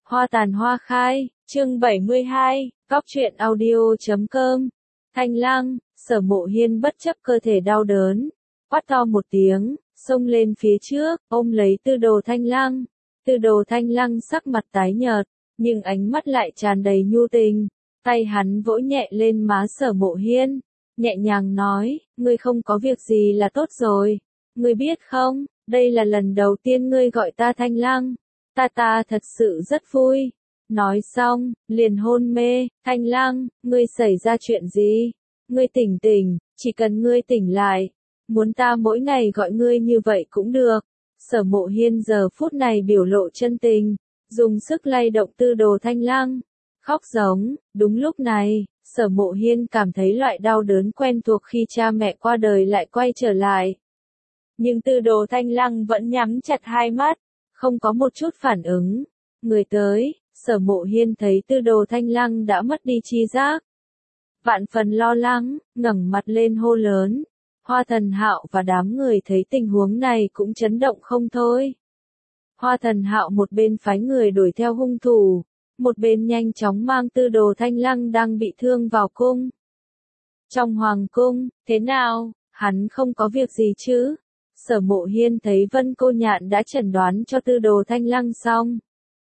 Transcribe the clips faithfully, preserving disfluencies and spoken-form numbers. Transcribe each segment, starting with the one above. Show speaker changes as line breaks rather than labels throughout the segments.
Hoa tàn hoa khai, chương bảy mươi hai, góc truyện audio chấm com. Thanh Lăng, Sở Mộ Hiên bất chấp cơ thể đau đớn, quát to một tiếng, xông lên phía trước, ôm lấy Tư Đồ Thanh Lăng. Tư Đồ Thanh Lăng sắc mặt tái nhợt, nhưng ánh mắt lại tràn đầy nhu tình. Tay hắn vỗ nhẹ lên má Sở Mộ Hiên, nhẹ nhàng nói, ngươi không có việc gì là tốt rồi. Ngươi biết không, đây là lần đầu tiên ngươi gọi ta Thanh Lăng. Ta ta thật sự rất vui. Nói xong, liền hôn mê. Thanh Lăng, ngươi xảy ra chuyện gì? Ngươi tỉnh tỉnh, chỉ cần ngươi tỉnh lại. Muốn ta mỗi ngày gọi ngươi như vậy cũng được. Sở Mộ Hiên giờ phút này biểu lộ chân tình, dùng sức lay động Tư Đồ Thanh Lăng, khóc giống. Đúng lúc này, Sở Mộ Hiên cảm thấy loại đau đớn quen thuộc khi cha mẹ qua đời lại quay trở lại. Nhưng Tư Đồ Thanh Lăng vẫn nhắm chặt hai mắt, không có một chút phản ứng. Người tới, Sở Mộ Hiên thấy Tư Đồ Thanh Lăng đã mất đi tri giác. Vạn phần lo lắng, ngẩng mặt lên hô lớn. Hoa Thần Hạo và đám người thấy tình huống này cũng chấn động không thôi. Hoa Thần Hạo một bên phái người đuổi theo hung thủ, một bên nhanh chóng mang Tư Đồ Thanh Lăng đang bị thương vào cung. Trong hoàng cung, thế nào, hắn không có việc gì chứ? Sở Mộ Hiên thấy Vân Cô Nhạn đã chẩn đoán cho Tư Đồ Thanh Lăng xong.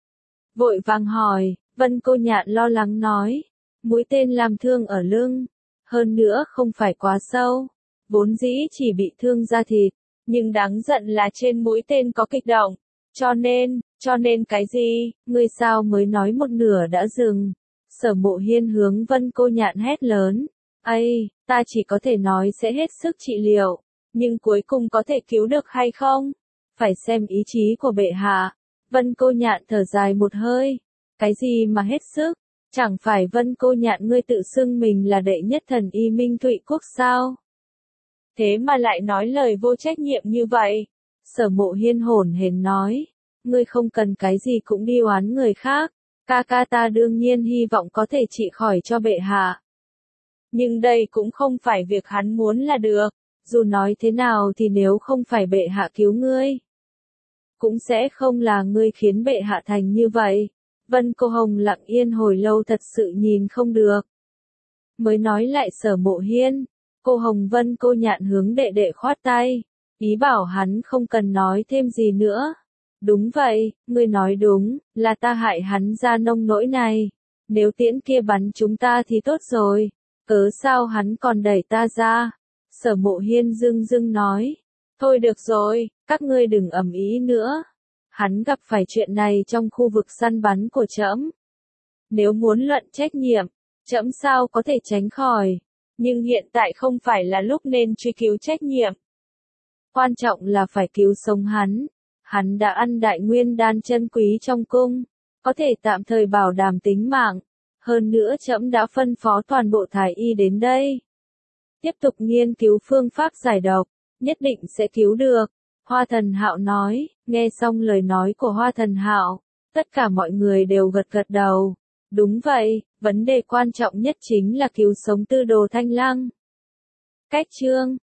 Vội vàng hỏi, Vân Cô Nhạn lo lắng nói, mũi tên làm thương ở lưng, hơn nữa không phải quá sâu, vốn dĩ chỉ bị thương da thịt, nhưng đáng giận là trên mũi tên có kịch động, cho nên, cho nên cái gì, ngươi sao mới nói một nửa đã dừng. Sở Mộ Hiên hướng Vân Cô Nhạn hét lớn, ây, ta chỉ có thể nói sẽ hết sức trị liệu. Nhưng cuối cùng có thể cứu được hay không? Phải xem ý chí của bệ hạ. Vân Cô Nhạn thở dài một hơi. Cái gì mà hết sức? Chẳng phải Vân Cô Nhạn ngươi tự xưng mình là đệ nhất thần y Minh Thụy Quốc sao? Thế mà lại nói lời vô trách nhiệm như vậy. Sở Mộ Hiên hổn hển nói. Ngươi không cần cái gì cũng đi oán người khác. Ca ca ta đương nhiên hy vọng có thể trị khỏi cho bệ hạ. Nhưng đây cũng không phải việc hắn muốn là được. Dù nói thế nào thì nếu không phải bệ hạ cứu ngươi, cũng sẽ không là ngươi khiến bệ hạ thành như vậy. Vân Cô Hồng lặng yên hồi lâu thật sự nhìn không được. Mới nói lại Sở Mộ Hiên, cô Hồng Vân Cô Nhạn hướng đệ đệ khoát tay, ý bảo hắn không cần nói thêm gì nữa. Đúng vậy, ngươi nói đúng, là ta hại hắn ra nông nỗi này. Nếu tiễn kia bắn chúng ta thì tốt rồi, cớ sao hắn còn đẩy ta ra. Sở Mộ Hiên dưng dưng nói, thôi được rồi, các ngươi đừng ầm ĩ nữa. Hắn gặp phải chuyện này trong khu vực săn bắn của trẫm. Nếu muốn luận trách nhiệm, trẫm sao có thể tránh khỏi, nhưng hiện tại không phải là lúc nên truy cứu trách nhiệm. Quan trọng là phải cứu sống hắn. Hắn đã ăn đại nguyên đan chân quý trong cung, có thể tạm thời bảo đảm tính mạng. Hơn nữa trẫm đã phân phó toàn bộ thái y đến đây. Tiếp tục nghiên cứu phương pháp giải độc, nhất định sẽ cứu được. Hoa Thần Hạo nói. Nghe xong lời nói của Hoa Thần Hạo, tất cả mọi người đều gật gật đầu. Đúng vậy, vấn đề quan trọng nhất chính là cứu sống Tư Đồ Thanh Lăng. Cách chương